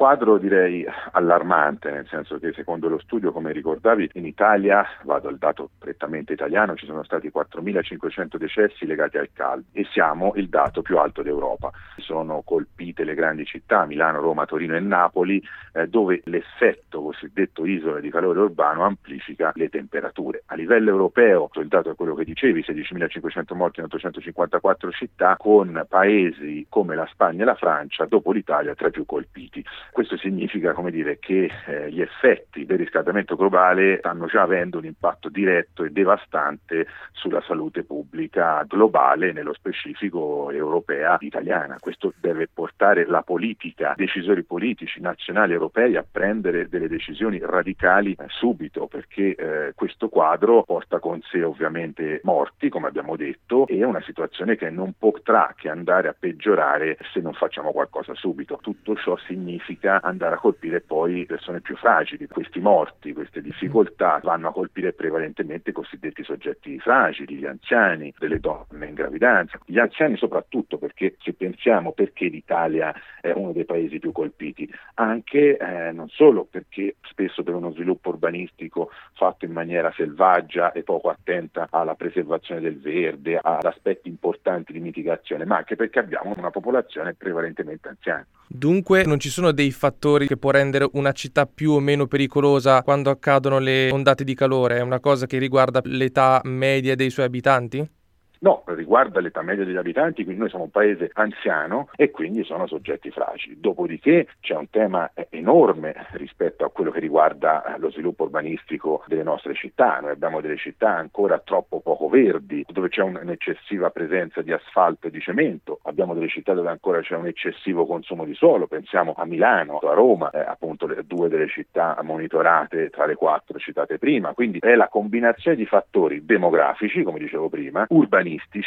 quadro direi allarmante, nel senso che secondo lo studio, come ricordavi, in Italia, vado al dato prettamente italiano, ci sono stati 4.500 decessi legati al caldo e siamo il dato più alto d'Europa. Sono colpite le grandi città, Milano, Roma, Torino e Napoli, dove l'effetto cosiddetto isola di calore urbano amplifica le temperature. A livello europeo, il dato è quello che dicevi, 16.500 morti in 854 città, con paesi come la Spagna e la Francia, dopo l'Italia, tra i più colpiti. Questo significa, che gli effetti del riscaldamento globale stanno già avendo un impatto diretto e devastante sulla salute pubblica globale, nello specifico europea e italiana. Questo deve portare la politica, decisori politici nazionali europei a prendere delle decisioni radicali subito, perché questo quadro porta con sé ovviamente morti, come abbiamo detto, e una situazione che non potrà che andare a peggiorare se non facciamo qualcosa subito. Tutto ciò significa andare a colpire poi persone più fragili. Questi morti, queste difficoltà vanno a colpire prevalentemente i cosiddetti soggetti fragili, gli anziani, delle donne in gravidanza, gli anziani soprattutto, perché se pensiamo perché l'Italia è uno dei paesi più colpiti, anche non solo perché spesso per uno sviluppo urbanistico fatto in maniera selvaggia e poco attenta alla preservazione del verde, ad aspetti importanti di mitigazione, ma anche perché abbiamo una popolazione prevalentemente anziana. Dunque non ci sono dei fattori che può rendere una città più o meno pericolosa quando accadono le ondate di calore? È una cosa che riguarda l'età media dei suoi abitanti? No, riguarda l'età media degli abitanti, quindi noi siamo un paese anziano e quindi sono soggetti fragili. Dopodiché c'è un tema enorme rispetto a quello che riguarda lo sviluppo urbanistico delle nostre città. Noi abbiamo delle città ancora troppo poco verdi, dove c'è un'eccessiva presenza di asfalto e di cemento. Abbiamo delle città dove ancora c'è un eccessivo consumo di suolo, pensiamo a Milano, a Roma, appunto due delle città monitorate tra le 4 citate prima. Quindi è la combinazione di fattori demografici, come dicevo prima, urbanistici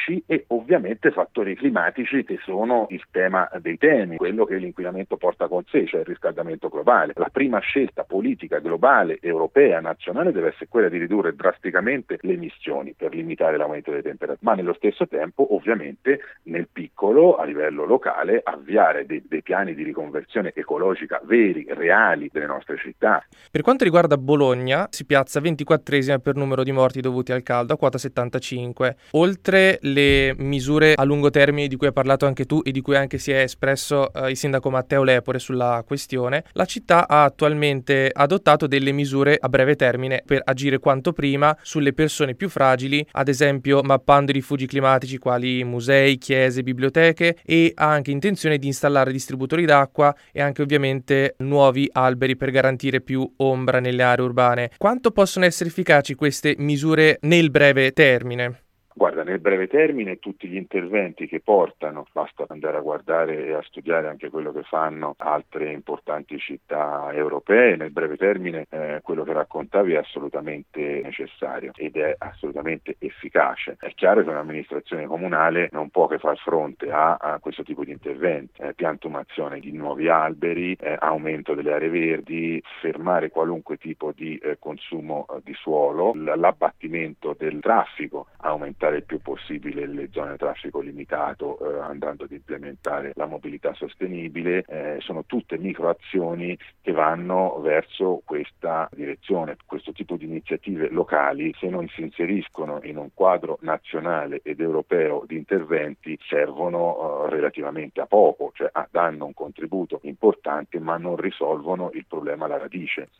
e ovviamente fattori climatici, che sono il tema dei temi, quello che l'inquinamento porta con sé, cioè il riscaldamento globale. La prima scelta politica globale, europea, nazionale deve essere quella di ridurre drasticamente le emissioni per limitare l'aumento delle temperature, ma nello stesso tempo ovviamente nel piccolo, a livello locale, avviare dei piani di riconversione ecologica veri, reali delle nostre città. Per quanto riguarda Bologna, si piazza 24esima per numero di morti dovuti al caldo, a quota 75. Oltre le misure a lungo termine di cui hai parlato anche tu e di cui anche si è espresso il sindaco Matteo Lepore sulla questione, la città ha attualmente adottato delle misure a breve termine per agire quanto prima sulle persone più fragili, ad esempio mappando i rifugi climatici quali musei, chiese, biblioteche, e ha anche intenzione di installare distributori d'acqua e anche ovviamente nuovi alberi per garantire più ombra nelle aree urbane. Quanto possono essere efficaci queste misure nel breve termine? Guarda, nel breve termine tutti gli interventi che portano, basta andare a guardare e a studiare anche quello che fanno altre importanti città europee, nel breve termine quello che raccontavi è assolutamente necessario ed è assolutamente efficace. È chiaro che un'amministrazione comunale non può che far fronte a questo tipo di interventi, piantumazione di nuovi alberi, aumento delle aree verdi, fermare qualunque tipo di consumo di suolo, l'abbattimento del traffico, aumentare il più possibile le zone a traffico limitato, andando ad implementare la mobilità sostenibile. Sono tutte microazioni che vanno verso questa direzione. Questo tipo di iniziative locali, se non si inseriscono in un quadro nazionale ed europeo di interventi, servono relativamente a poco, cioè danno un contributo importante ma non risolvono il problema alla radice.